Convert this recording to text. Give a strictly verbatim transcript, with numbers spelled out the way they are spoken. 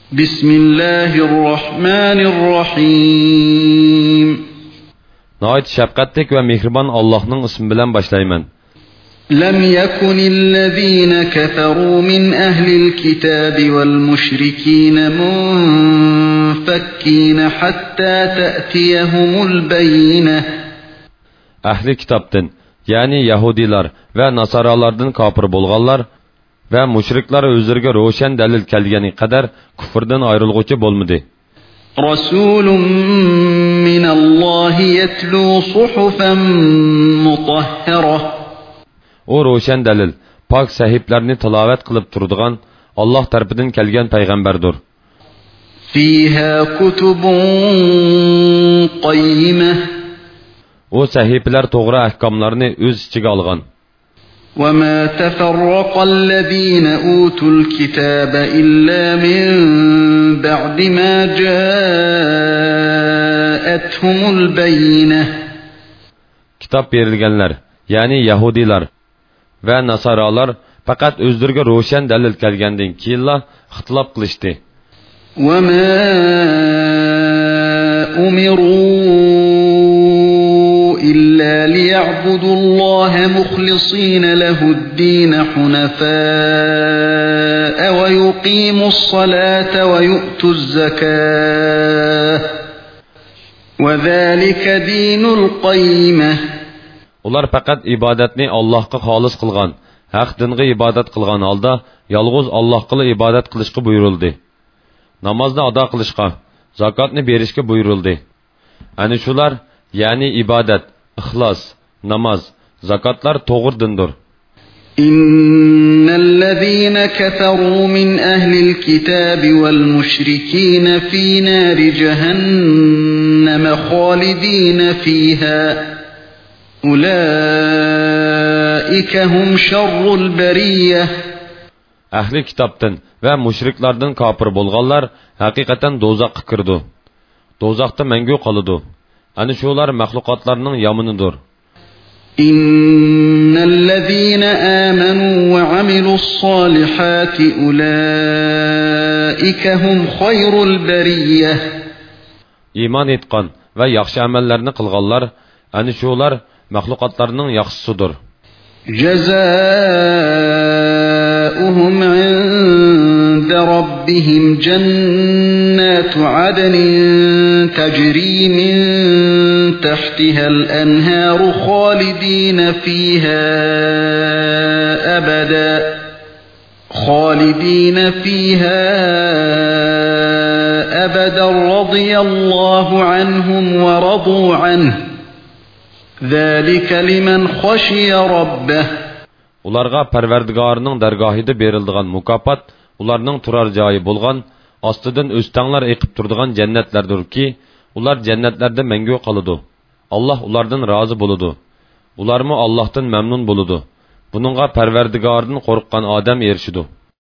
Bismillahirrahmanirrahim. Nəhayət şəfqətlik və mehriban Allah'ın ismi bilan başlayman. لم يكن الذين كفروا من أهل الكتاب والمشركين منفكين حتى تأتيهم البينة. Ahli kitaptan, yani Yahudiler ve Nasaralardan kafir bolğanlar ve müşrikler özlerine roşan delil kelgeni kadar küfürden ayrılğıcı bolmadı. رسول من الله يتلو صحفا مطهرة. O roşan delil, pak sahiplerini tilavet kılıp durduğun Allah tarafından kelgen peygamberdir. فيها كتب قيمة. O sahipeler doğru ahkamlarını öz içine algan. وَمَا تَفَرَّقَ الَّذ۪ينَ أُوتُوا الْكِتَابَ إِلَّا مِنْ بَعْدِ مَا جَاءَتْهُمُ الْبَيِّنَةُ. Kitap verilgenler, yani Yahudiler ve Nasaralar fakat özlerine roşan delil kelgenden kiyilla ihtilaf kılıştı. وَمَا أُمِرُوا إِلَّا لِيَعْبُدُوا اللَّهَ مُخْلِصِينَ لَهُ الدِّينَ حُنَفَاءَ وَيُقِيمُوا الصَّلَاةَ وَيُؤْتُوا الزَّكَاةَ وَذَلِكَ دِينُ الْقَيِّمَةِ. Ular fakat ibadetini Allah'a halis kılgan, haq dinge ibadet kılgan halda yalğız Allah'a ibadet kılışkı buyuruldu. Namazını ada kılışka, zakatını berişke buyuruldu. Ani şular, yani ibadet, ihlas, namaz, zakatlar doğurdundur. İnnellezîne keferû min ehlil kitâbi vel müşrikîne fî nâri cehenneme khâlidîne fîhâ. Ulaike hum şerrul beriyyeh. Ahli kitaptan ve müşriklardan kafir bolğanlar hakikaten dozaqqa kirdi. Dozaqda mengü qalıdı. Ani şular mahlukatlarının yamınıdır. İnnellezîne âmenû ve amilussâlihâti ulaike hum hayrul beriyyeh. İman etqan ve yaxşı amellerini qılğanlar, ani şular mahlukatlarının yaxşısıdır. جزاؤهم عند ربهم جنات عدن تجري من تحتها الأنهار خالدين فيها أبدا خالدين فيها أبدا رضي الله عنهم ورضوا عنه ذَلِكَ لِمَنْ خَشِيَ رَبَّهُ. Ularga Parvardigarının dergahida berildigan mukafat, ularning turar joyi bo'lgan, ostidan o'stanglar eqib turadigan jannatlardir ki, ular jannatlarda mangu qoladi. Allah ulardan rozi bo'ladi. Ularmi Allohdan mamnun bo'ladi. Buningga Parvardigordan qo'rqqan odam erishidi.